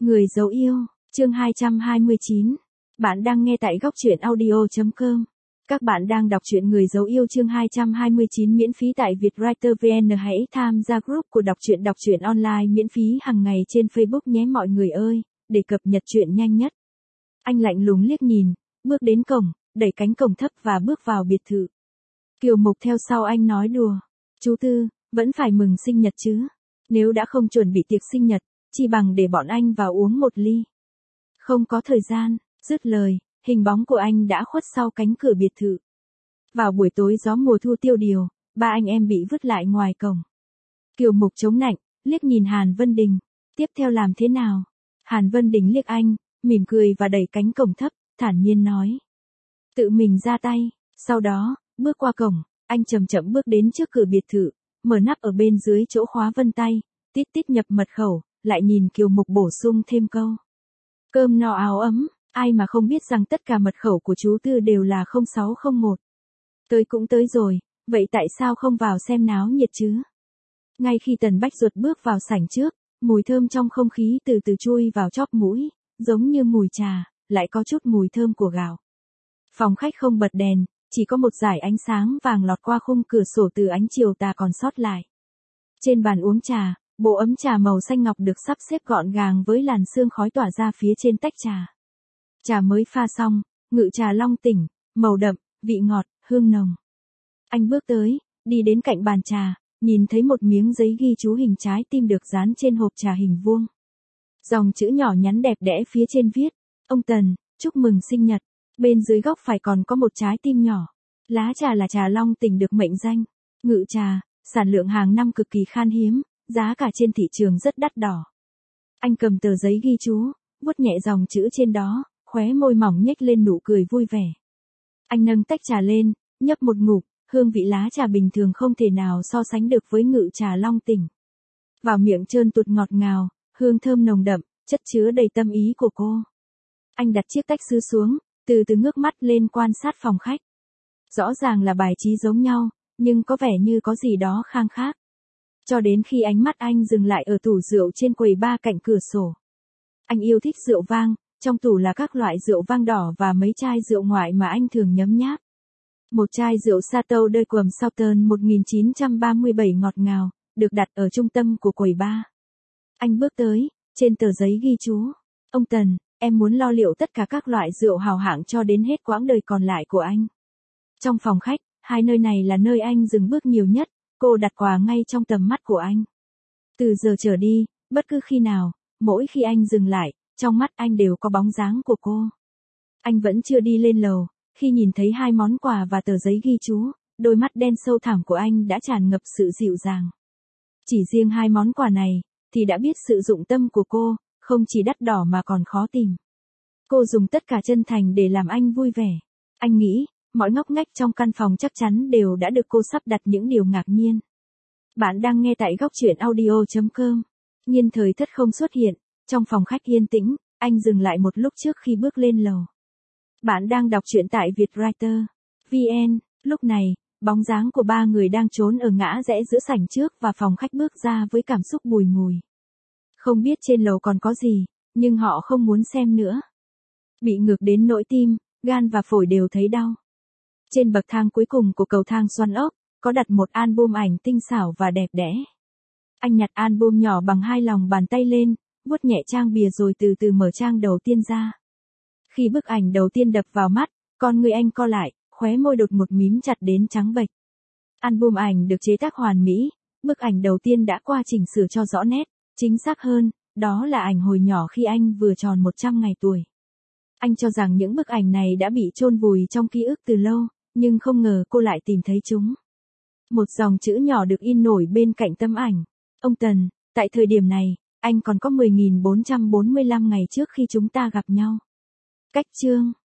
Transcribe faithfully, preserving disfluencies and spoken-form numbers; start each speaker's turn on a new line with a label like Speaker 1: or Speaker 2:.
Speaker 1: Người dấu yêu, chương hai trăm hai mươi chín. Bạn đang nghe tại góc truyện audio chấm com. Các bạn đang đọc truyện Người dấu yêu chương hai trăm hai mươi chín miễn phí tại Vietwriter vê en. Hãy tham gia group của đọc truyện đọc truyện online miễn phí hàng ngày trên Facebook nhé mọi người ơi, để cập nhật truyện nhanh nhất. Anh lạnh lùng liếc nhìn, bước đến cổng, đẩy cánh cổng thấp và bước vào biệt thự. Kiều Mục theo sau anh nói đùa, chú Tư, vẫn phải mừng sinh nhật chứ. Nếu đã không chuẩn bị tiệc sinh nhật, chỉ bằng để bọn anh vào uống một ly. Không có thời gian, dứt lời, hình bóng của anh đã khuất sau cánh cửa biệt thự. Vào buổi tối gió mùa thu tiêu điều, ba anh em bị vứt lại ngoài cổng. Kiều Mục chống nạnh, liếc nhìn Hàn Vân Đình. Tiếp theo làm thế nào? Hàn Vân Đình liếc anh, mỉm cười và đẩy cánh cổng thấp, thản nhiên nói. Tự mình ra tay, sau đó, bước qua cổng, anh chậm chậm bước đến trước cửa biệt thự, mở nắp ở bên dưới chỗ khóa vân tay, tít tít nhập mật khẩu, lại nhìn Kiều Mục bổ sung thêm câu. Cơm no áo ấm, ai mà không biết rằng tất cả mật khẩu của chú Tư đều là không sáu không một. Tới cũng tới rồi, vậy tại sao không vào xem náo nhiệt chứ? Ngay khi Tần Bách Duật bước vào sảnh trước, mùi thơm trong không khí từ từ chui vào chóp mũi, giống như mùi trà, lại có chút mùi thơm của gạo. Phòng khách không bật đèn, chỉ có một dải ánh sáng vàng lọt qua khung cửa sổ từ ánh chiều tà còn sót lại. Trên bàn uống trà, bộ ấm trà màu xanh ngọc được sắp xếp gọn gàng với làn sương khói tỏa ra phía trên tách trà. Trà mới pha xong, ngự trà long tỉnh, màu đậm, vị ngọt, hương nồng. Anh bước tới, đi đến cạnh bàn trà, nhìn thấy một miếng giấy ghi chú hình trái tim được dán trên hộp trà hình vuông. Dòng chữ nhỏ nhắn đẹp đẽ phía trên viết, ông Tần, chúc mừng sinh nhật. Bên dưới góc phải còn có một trái tim nhỏ. Lá trà là trà long tỉnh được mệnh danh. Ngự trà, sản lượng hàng năm cực kỳ khan hiếm, giá cả trên thị trường rất đắt đỏ. Anh cầm tờ giấy ghi chú, vuốt nhẹ dòng chữ trên đó, khóe môi mỏng nhếch lên nụ cười vui vẻ. Anh nâng tách trà lên, nhấp một ngụm, hương vị lá trà bình thường không thể nào so sánh được với ngự trà long tỉnh. Vào miệng trơn tuột ngọt ngào, hương thơm nồng đậm, chất chứa đầy tâm ý của cô. Anh đặt chiếc tách sứ xuống, từ từ ngước mắt lên quan sát phòng khách. Rõ ràng là bài trí giống nhau, nhưng có vẻ như có gì đó khang khác. Cho đến khi ánh mắt anh dừng lại ở tủ rượu trên quầy bar cạnh cửa sổ. Anh yêu thích rượu vang, trong tủ là các loại rượu vang đỏ và mấy chai rượu ngoại mà anh thường nhấm nháp. Một chai rượu Chateau de Quầm Southern một nghìn chín trăm ba mươi bảy ngọt ngào, được đặt ở trung tâm của quầy bar. Anh bước tới, trên tờ giấy ghi chú. Ông Tần, em muốn lo liệu tất cả các loại rượu hào hạng cho đến hết quãng đời còn lại của anh. Trong phòng khách, hai nơi này là nơi anh dừng bước nhiều nhất, cô đặt quà ngay trong tầm mắt của anh. Từ giờ trở đi, bất cứ khi nào, mỗi khi anh dừng lại, trong mắt anh đều có bóng dáng của cô. Anh vẫn chưa đi lên lầu, khi nhìn thấy hai món quà và tờ giấy ghi chú, đôi mắt đen sâu thẳm của anh đã tràn ngập sự dịu dàng. Chỉ riêng hai món quà này, thì đã biết sự dụng tâm của cô, không chỉ đắt đỏ mà còn khó tìm. Cô dùng tất cả chân thành để làm anh vui vẻ. Anh nghĩ, mọi ngóc ngách trong căn phòng chắc chắn đều đã được cô sắp đặt những điều ngạc nhiên. Bạn đang nghe tại góc truyện audio chấm com. Nhiên thời thất không xuất hiện, trong phòng khách yên tĩnh, anh dừng lại một lúc trước khi bước lên lầu. Bạn đang đọc truyện tại Vietwriter vê en. Lúc này, bóng dáng của ba người đang trốn ở ngã rẽ giữa sảnh trước và phòng khách bước ra với cảm xúc bùi ngùi. Không biết trên lầu còn có gì, nhưng họ không muốn xem nữa. Bị ngược đến nỗi tim, gan và phổi đều thấy đau. Trên bậc thang cuối cùng của cầu thang xoắn ốc, có đặt một album ảnh tinh xảo và đẹp đẽ. Anh nhặt album nhỏ bằng hai lòng bàn tay lên, vuốt nhẹ trang bìa rồi từ từ mở trang đầu tiên ra. Khi bức ảnh đầu tiên đập vào mắt, con người anh co lại, khóe môi đột một mím chặt đến trắng bệch. Album ảnh được chế tác hoàn mỹ, bức ảnh đầu tiên đã qua chỉnh sửa cho rõ nét, chính xác hơn, đó là ảnh hồi nhỏ khi anh vừa tròn một trăm ngày tuổi. Anh cho rằng những bức ảnh này đã bị chôn vùi trong ký ức từ lâu, nhưng không ngờ cô lại tìm thấy chúng. Một dòng chữ nhỏ được in nổi bên cạnh tấm ảnh. Ông Tần, tại thời điểm này, anh còn có mười nghìn bốn trăm bốn mươi lăm ngày trước khi chúng ta gặp nhau. Cách chương